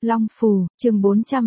Long Phù, chương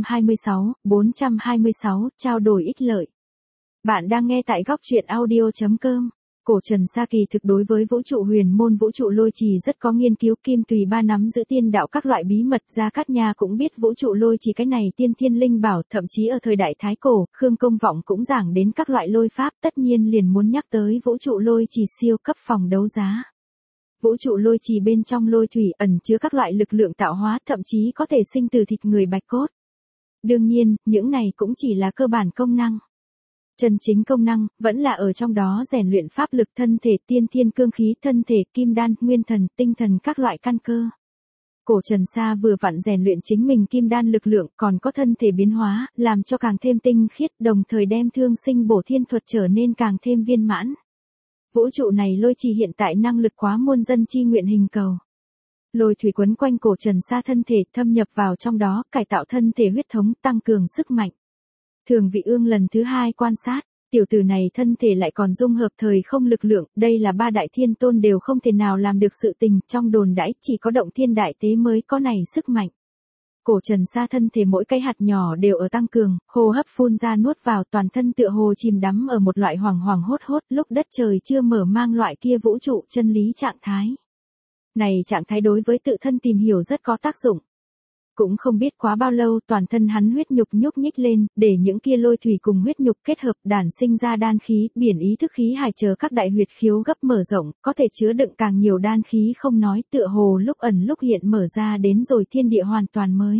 426, trao đổi ích lợi. Bạn đang nghe tại góc truyện audio.com. Cổ Trần Sa kỳ thực đối với vũ trụ huyền môn vũ trụ lôi trì rất có nghiên cứu, Kim Tùy Ba nắm giữ tiên đạo các loại bí mật, Gia Cát Nha cũng biết vũ trụ lôi trì cái này tiên thiên linh bảo, thậm chí ở thời đại Thái Cổ, Khương Công Vọng cũng giảng đến các loại lôi pháp, tất nhiên liền muốn nhắc tới vũ trụ lôi trì siêu cấp phòng đấu giá. Vũ trụ lôi trì bên trong lôi thủy ẩn chứa các loại lực lượng tạo hóa, thậm chí có thể sinh từ thịt người bạch cốt. Đương nhiên, những này cũng chỉ là cơ bản công năng. Chân chính công năng, vẫn là ở trong đó rèn luyện pháp lực thân thể, tiên thiên cương khí thân thể, kim đan, nguyên thần, tinh thần các loại căn cơ. Cổ Trần Sa vừa vặn rèn luyện chính mình kim đan lực lượng, còn có thân thể biến hóa, làm cho càng thêm tinh khiết, đồng thời đem thương sinh bổ thiên thuật trở nên càng thêm viên mãn. Vũ trụ này lôi trì hiện tại năng lực quá muôn dân chi nguyện hình cầu. Lôi thủy quấn quanh Cổ Trần Sa thân thể, thâm nhập vào trong đó, cải tạo thân thể huyết thống, tăng cường sức mạnh. Thường Vị Ương lần thứ hai quan sát, tiểu tử này thân thể lại còn dung hợp thời không lực lượng, đây là ba đại thiên tôn đều không thể nào làm được sự tình, trong đồn đãi chỉ có Động Thiên Đại Tế mới có này sức mạnh. Cổ Trần Sa thân thể mỗi cái hạt nhỏ đều ở tăng cường, hô hấp phun ra nuốt vào, toàn thân tựa hồ chìm đắm ở một loại hoàng hoàng hốt hốt, lúc đất trời chưa mở mang loại kia vũ trụ chân lý trạng thái. Này trạng thái đối với tự thân tìm hiểu rất có tác dụng. Cũng không biết quá bao lâu, toàn thân hắn huyết nhục nhúc nhích lên, để những kia lôi thủy cùng huyết nhục kết hợp, đản sinh ra đan khí, biển ý thức khí hải chờ các đại huyệt khiếu gấp mở rộng, có thể chứa đựng càng nhiều đan khí, không nói, tựa hồ lúc ẩn lúc hiện mở ra đến rồi thiên địa hoàn toàn mới.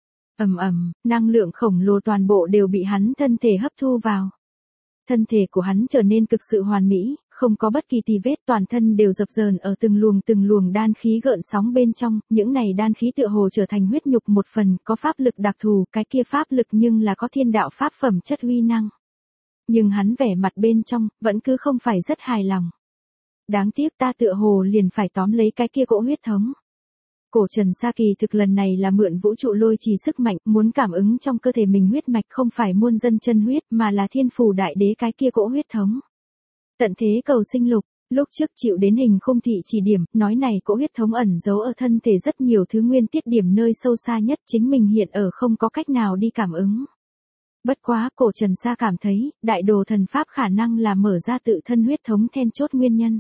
Năng lượng khổng lồ toàn bộ đều bị hắn thân thể hấp thu vào. Thân thể của hắn trở nên cực sự hoàn mỹ, không có bất kỳ tì vết, toàn thân đều dập dờn ở từng luồng đan khí gợn sóng bên trong, những này đan khí tựa hồ trở thành huyết nhục một phần, có pháp lực đặc thù, cái kia pháp lực nhưng là có thiên đạo pháp phẩm chất uy năng. Nhưng hắn vẻ mặt bên trong, vẫn cứ không phải rất hài lòng. Đáng tiếc ta tựa hồ liền phải tóm lấy cái kia cỗ huyết thống. Cổ Trần Sa kỳ thực lần này là mượn vũ trụ lôi trì sức mạnh, muốn cảm ứng trong cơ thể mình huyết mạch không phải muôn dân chân huyết mà là thiên phù đại đế cái kia cỗ huyết thống. Tận thế cầu sinh lục, lúc trước chịu đến hình khung thị chỉ điểm, nói này cỗ huyết thống ẩn giấu ở thân thể rất nhiều thứ nguyên tiết điểm nơi sâu xa nhất, chính mình hiện ở không có cách nào đi cảm ứng. Bất quá, Cổ Trần Sa cảm thấy, đại đồ thần pháp khả năng là mở ra tự thân huyết thống then chốt nguyên nhân.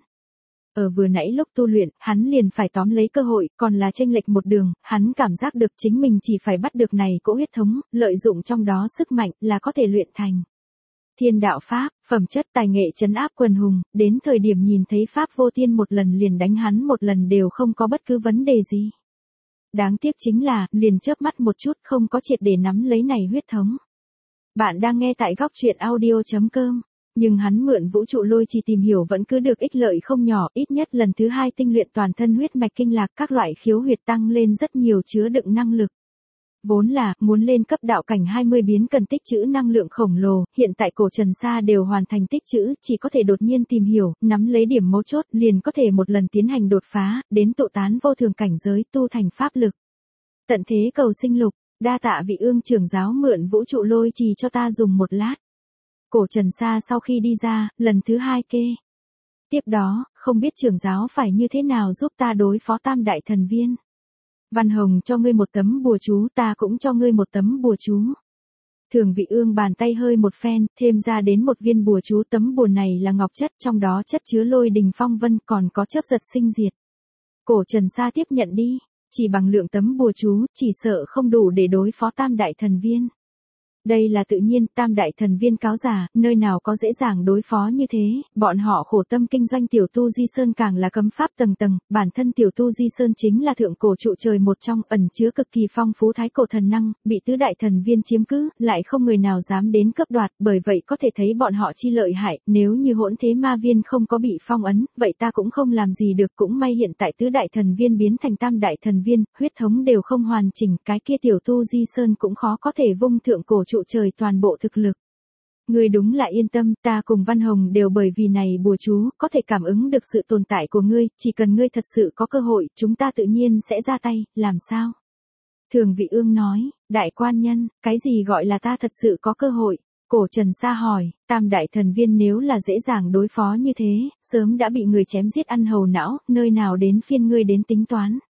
Ở vừa nãy lúc tu luyện, hắn liền phải tóm lấy cơ hội, còn là chênh lệch một đường, hắn cảm giác được chính mình chỉ phải bắt được này cỗ huyết thống, lợi dụng trong đó sức mạnh là có thể luyện thành. Thiên đạo pháp, phẩm chất tài nghệ trấn áp quần hùng, đến thời điểm nhìn thấy pháp vô thiên một lần liền đánh hắn một lần đều không có bất cứ vấn đề gì. Đáng tiếc chính là, liền chớp mắt một chút không có triệt để nắm lấy này huyết thống. Bạn đang nghe tại góc truyện audio.com. Nhưng hắn mượn vũ trụ lôi trì tìm hiểu vẫn cứ được ích lợi không nhỏ, ít nhất lần thứ hai tinh luyện toàn thân huyết mạch kinh lạc, các loại khiếu huyệt tăng lên rất nhiều, chứa đựng năng lực. Vốn là, muốn lên cấp đạo cảnh 20 biến cần tích trữ năng lượng khổng lồ, hiện tại Cổ Trần Sa đều hoàn thành tích trữ, chỉ có thể đột nhiên tìm hiểu, nắm lấy điểm mấu chốt, liền có thể một lần tiến hành đột phá, đến tụ tán vô thường cảnh giới, tu thành pháp lực. Tận thế cầu sinh lục, đa tạ Vị Ương trưởng giáo mượn vũ trụ lôi trì cho ta dùng một lát. Cổ Trần Sa sau khi đi ra, lần thứ hai kê. Tiếp đó, không biết trưởng giáo phải như thế nào giúp ta đối phó tam đại thần viên. Văn Hồng cho ngươi một tấm bùa chú, ta cũng cho ngươi một tấm bùa chú. Thường Vị Ương bàn tay hơi một phen, thêm ra đến một viên bùa chú, tấm bùa này là ngọc chất, trong đó chất chứa lôi đình phong vân, còn có chớp giật sinh diệt. Cổ Trần Sa tiếp nhận đi, chỉ bằng lượng tấm bùa chú, chỉ sợ không đủ để đối phó tam đại thần viên. Đây là tự nhiên, tam đại thần viên cáo giả, nơi nào có dễ dàng đối phó như thế, bọn họ khổ tâm kinh doanh tiểu tu di sơn càng là cấm pháp tầng tầng, bản thân tiểu tu di sơn chính là thượng cổ trụ trời một trong, ẩn chứa cực kỳ phong phú thái cổ thần năng, bị tứ đại thần viên chiếm cứ, lại không người nào dám đến cướp đoạt, bởi vậy có thể thấy bọn họ chi lợi hại, nếu như hỗn thế ma viên không có bị phong ấn, vậy ta cũng không làm gì được, cũng may hiện tại tứ đại thần viên biến thành tam đại thần viên, huyết thống đều không hoàn chỉnh, cái kia tiểu tu di sơn cũng khó có thể vung thượng cổ trụ trời toàn bộ thực lực. Ngươi đúng là yên tâm, ta cùng Văn Hồng đều bởi vì này bùa chú, có thể cảm ứng được sự tồn tại của ngươi, chỉ cần ngươi thật sự có cơ hội, chúng ta tự nhiên sẽ ra tay, làm sao? Thường Vị Ương nói, đại quan nhân, cái gì gọi là ta thật sự có cơ hội? Cổ Trần Sa hỏi, tam đại thần viên nếu là dễ dàng đối phó như thế, sớm đã bị người chém giết ăn hầu não, nơi nào đến phiên ngươi đến tính toán?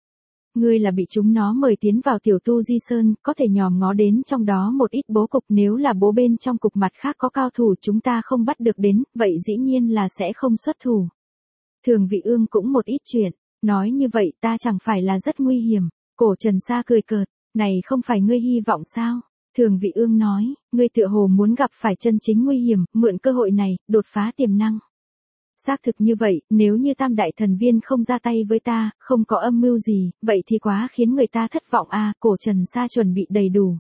Ngươi là bị chúng nó mời tiến vào tiểu tu di sơn, có thể nhòm ngó đến trong đó một ít bố cục, nếu là bố bên trong cục mặt khác có cao thủ chúng ta không bắt được đến, vậy dĩ nhiên là sẽ không xuất thủ. Thường Vị Ương cũng một ít chuyện, nói như vậy ta chẳng phải là rất nguy hiểm. Cổ Trần Sa cười cợt, này không phải ngươi hy vọng sao? Thường Vị Ương nói, ngươi tựa hồ muốn gặp phải chân chính nguy hiểm, mượn cơ hội này, đột phá tiềm năng. Xác thực như vậy, nếu như tam đại thần viên không ra tay với ta, không có âm mưu gì, vậy thì quá khiến người ta thất vọng a. Cổ Trần Sa chuẩn bị đầy đủ.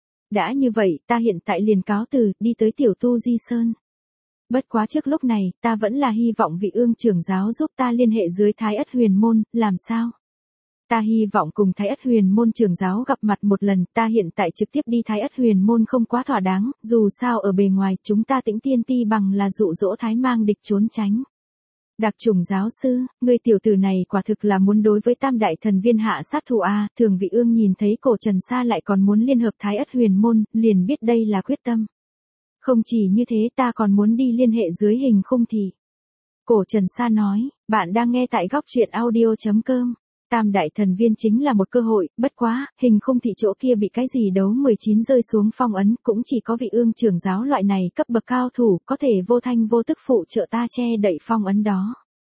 Đã như vậy, ta hiện tại liền cáo từ, đi tới tiểu tu di sơn. Bất quá trước lúc này, ta vẫn là hy vọng Vị Ương trưởng giáo giúp ta liên hệ dưới Thái Ất Huyền Môn, làm sao? Ta hy vọng cùng Thái Ất Huyền Môn trưởng giáo gặp mặt một lần, ta hiện tại trực tiếp đi Thái Ất Huyền Môn không quá thỏa đáng, dù sao ở bề ngoài chúng ta Tĩnh Tiên Ti bằng là dụ dỗ Thái Mang địch trốn tránh. Đặc trùng giáo sư, người tiểu tử này quả thực là muốn đối với tam đại thần viên hạ sát thủ a. Thường Vị Ương nhìn thấy Cổ Trần Sa lại còn muốn liên hợp Thái Ất Huyền Môn, liền biết đây là quyết tâm. Không chỉ như thế ta còn muốn đi liên hệ dưới Hình Khung Thị. Cổ Trần Sa nói, bạn đang nghe tại góc truyện audio.com. Tam đại thần viên chính là một cơ hội, bất quá, Hình Khung Thị chỗ kia bị cái gì đấu 19 rơi xuống phong ấn, cũng chỉ có Vị Ương trưởng giáo loại này cấp bậc cao thủ, có thể vô thanh vô tức phụ trợ ta che đậy phong ấn đó.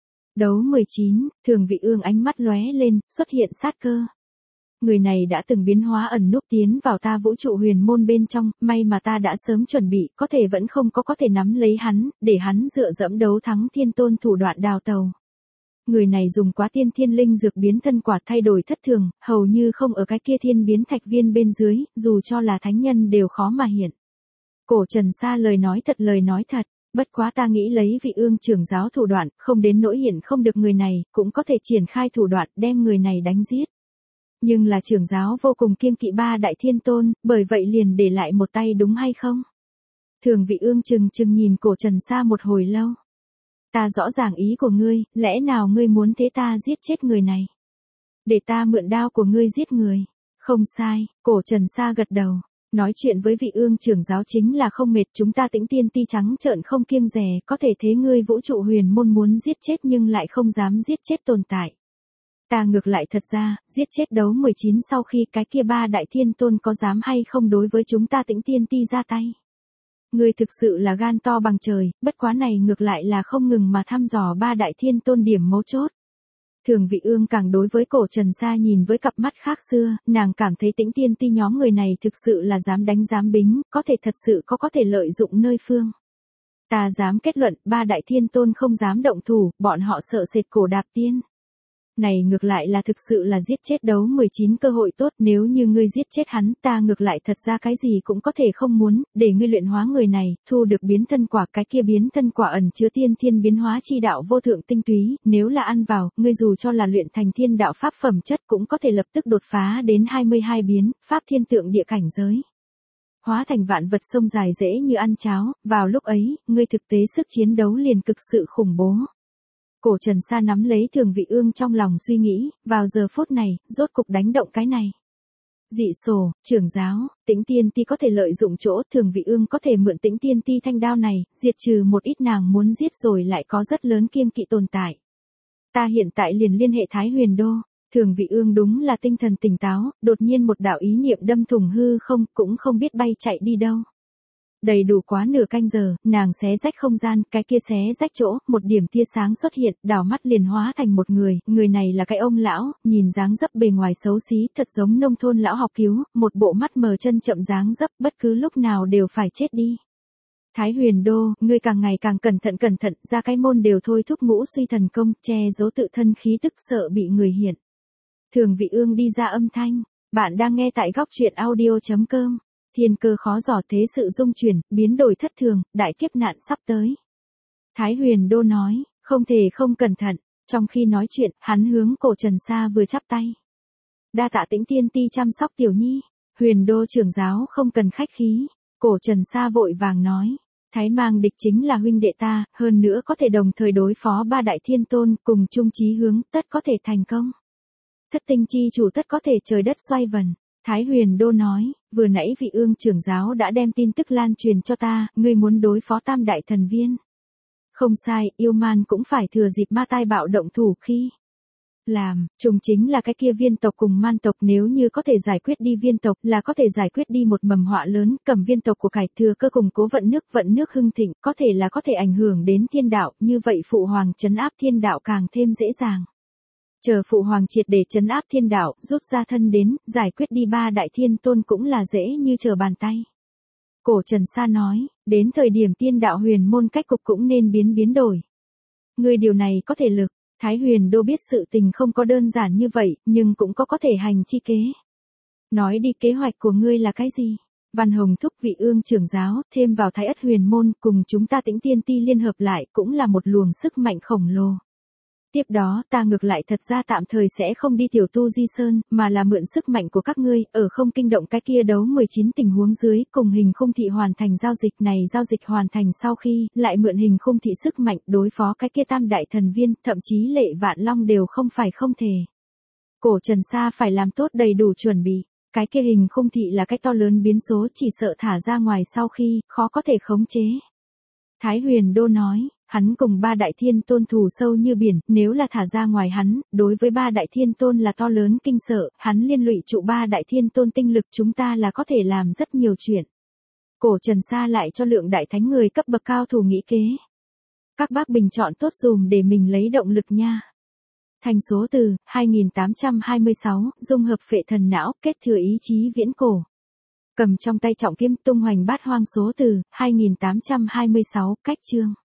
Đấu 19, Thường Vị Ương ánh mắt lóe lên, xuất hiện sát cơ. Người này đã từng biến hóa ẩn núp tiến vào ta vũ trụ huyền môn bên trong, may mà ta đã sớm chuẩn bị, có thể vẫn không có thể nắm lấy hắn, để hắn dựa dẫm đấu thắng thiên tôn thủ đoạn đào tàu. Người này dùng quá tiên thiên linh dược biến thân quả thay đổi thất thường, hầu như không ở cái kia thiên biến thạch viên bên dưới, dù cho là thánh nhân đều khó mà hiện. Cổ Trần Sa lời nói thật, bất quá ta nghĩ lấy Vị Ương trưởng giáo thủ đoạn, không đến nỗi hiện không được người này, cũng có thể triển khai thủ đoạn đem người này đánh giết. Nhưng là trưởng giáo vô cùng kiêng kỵ ba đại thiên tôn, bởi vậy liền để lại một tay đúng hay không? Thường Vị Ương chừng nhìn Cổ Trần Sa một hồi lâu. Ta rõ ràng ý của ngươi, lẽ nào ngươi muốn thế ta giết chết người này? Để ta mượn đao của ngươi giết người. Không sai, Cổ Trần Sa gật đầu. Nói chuyện với Vị Ương trưởng giáo chính là không mệt, chúng ta Tĩnh Tiên Ti trắng trợn không kiêng dè, có thể thế ngươi vũ trụ huyền môn muốn giết chết nhưng lại không dám giết chết tồn tại. Ta ngược lại thật ra, giết chết đấu 19 sau khi cái kia ba đại thiên tôn có dám hay không đối với chúng ta Tĩnh Tiên Ti ra tay. Ngươi thực sự là gan to bằng trời, bất quá này ngược lại là không ngừng mà thăm dò ba đại thiên tôn điểm mấu chốt. Thường Vị Ương càng đối với Cổ Trần Sa nhìn với cặp mắt khác xưa, nàng cảm thấy Tĩnh Tiên Ti nhóm người này thực sự là dám đánh dám bính, có thể thật sự có thể lợi dụng nơi phương. Ta dám kết luận, ba đại thiên tôn không dám động thủ, bọn họ sợ sệt Cổ Đạp Tiên. Này ngược lại là thực sự là giết chết đấu 19 cơ hội tốt, nếu như ngươi giết chết hắn, ta ngược lại thật ra cái gì cũng có thể không muốn, để ngươi luyện hóa người này, thu được biến thân quả, cái kia biến thân quả ẩn chứa tiên thiên biến hóa chi đạo vô thượng tinh túy, nếu là ăn vào, ngươi dù cho là luyện thành thiên đạo pháp phẩm chất cũng có thể lập tức đột phá đến 22 biến, pháp thiên tượng địa cảnh giới. Hóa thành vạn vật sông dài dễ như ăn cháo, vào lúc ấy, ngươi thực tế sức chiến đấu liền cực sự khủng bố. Cổ Trần Sa nắm lấy Thường Vị Ương trong lòng suy nghĩ, vào giờ phút này, rốt cục đánh động cái này. Dị sổ, trưởng giáo, Tĩnh Tiên Ti có thể lợi dụng chỗ, Thường Vị Ương có thể mượn Tĩnh Tiên Ti thanh đao này, diệt trừ một ít nàng muốn giết rồi lại có rất lớn kiêng kỵ tồn tại. Ta hiện tại liền liên hệ Thái Huyền Đô. Thường Vị Ương đúng là tinh thần tỉnh táo, đột nhiên một đạo ý niệm đâm thủng hư không, cũng không biết bay chạy đi đâu. Đầy đủ quá nửa canh giờ, nàng xé rách không gian, cái kia xé rách chỗ, một điểm tia sáng xuất hiện, đảo mắt liền hóa thành một người này là cái ông lão, nhìn dáng dấp bề ngoài xấu xí, thật giống nông thôn lão học cứu, một bộ mắt mờ chân chậm dáng dấp, bất cứ lúc nào đều phải chết đi. Thái Huyền Đô, ngươi càng ngày càng cẩn thận, ra cái môn đều thôi thúc ngũ suy thần công, che giấu tự thân khí tức sợ bị người hiện. Thường Vị Ương đi ra âm thanh, bạn đang nghe tại góc truyện audio.com. Thiên cơ khó dò, thế sự dung chuyển, biến đổi thất thường, đại kiếp nạn sắp tới. Thái Huyền Đô nói, không thể không cẩn thận, trong khi nói chuyện, hắn hướng Cổ Trần Sa vừa chắp tay. Đa tạ Tĩnh Tiên Ti chăm sóc tiểu nhi, Huyền Đô trưởng giáo không cần khách khí. Cổ Trần Sa vội vàng nói, Thái Mang địch chính là huynh đệ ta, hơn nữa có thể đồng thời đối phó ba đại thiên tôn, cùng chung chí hướng, tất có thể thành công. Thất tinh chi chủ tất có thể trời đất xoay vần. Thái Huyền Đô nói, vừa nãy Vị Ương trưởng giáo đã đem tin tức lan truyền cho ta, ngươi muốn đối phó tam đại thần viên. Không sai, yêu man cũng phải thừa dịp ma tai bạo động thủ khi. làm, trùng chính là cái kia viên tộc cùng man tộc, nếu như có thể giải quyết đi viên tộc là có thể giải quyết đi một mầm họa lớn, cầm viên tộc của cải thừa cơ củng cố vận nước hưng thịnh, có thể là có thể ảnh hưởng đến thiên đạo, như vậy phụ hoàng trấn áp thiên đạo càng thêm dễ dàng. Chờ phụ hoàng triệt để trấn áp thiên đạo, rút ra thân đến, giải quyết đi 3 đại thiên tôn cũng là dễ như trở bàn tay. Cổ Trần Sa nói, đến thời điểm tiên đạo huyền môn cách cục cũng nên biến đổi. Ngươi điều này có thể lực, Thái Huyền Đô biết sự tình không có đơn giản như vậy, nhưng cũng có thể hành chi kế. Nói đi, kế hoạch của ngươi là cái gì? Văn Hồng thúc vị ương trưởng giáo, thêm vào Thái Ất huyền môn, cùng chúng ta Tĩnh Tiên Ti liên hợp lại, cũng là một luồng sức mạnh khổng lồ. Tiếp đó, ta ngược lại thật ra tạm thời sẽ không đi tiểu tu di sơn, mà là mượn sức mạnh của các ngươi, ở không kinh động cái kia đấu 19 tình huống dưới, cùng hình khung thị hoàn thành giao dịch này. Giao dịch hoàn thành sau khi, lại mượn hình khung thị sức mạnh đối phó cái kia tam đại thần viên, thậm chí Lệ Vạn Long đều không phải không thể. Cổ Trần Sa phải làm tốt đầy đủ chuẩn bị. Cái kia hình khung thị là cái to lớn biến số, chỉ sợ thả ra ngoài sau khi, khó có thể khống chế. Thái Huyền Đô nói, hắn cùng 3 đại thiên tôn thù sâu như biển, nếu là thả ra ngoài hắn, đối với 3 đại thiên tôn là to lớn kinh sợ, hắn liên lụy trụ 3 đại thiên tôn tinh lực, chúng ta là có thể làm rất nhiều chuyện. Cổ Trần Sa lại cho Lượng đại thánh người cấp bậc cao thủ nghĩ kế. Các bác bình chọn tốt dùm để mình lấy động lực nha. Thành số từ 2826, dung hợp phệ thần não, kết thừa ý chí viễn cổ. Cầm trong tay trọng kiếm tung hoành bát hoang số từ 2826, cách chương.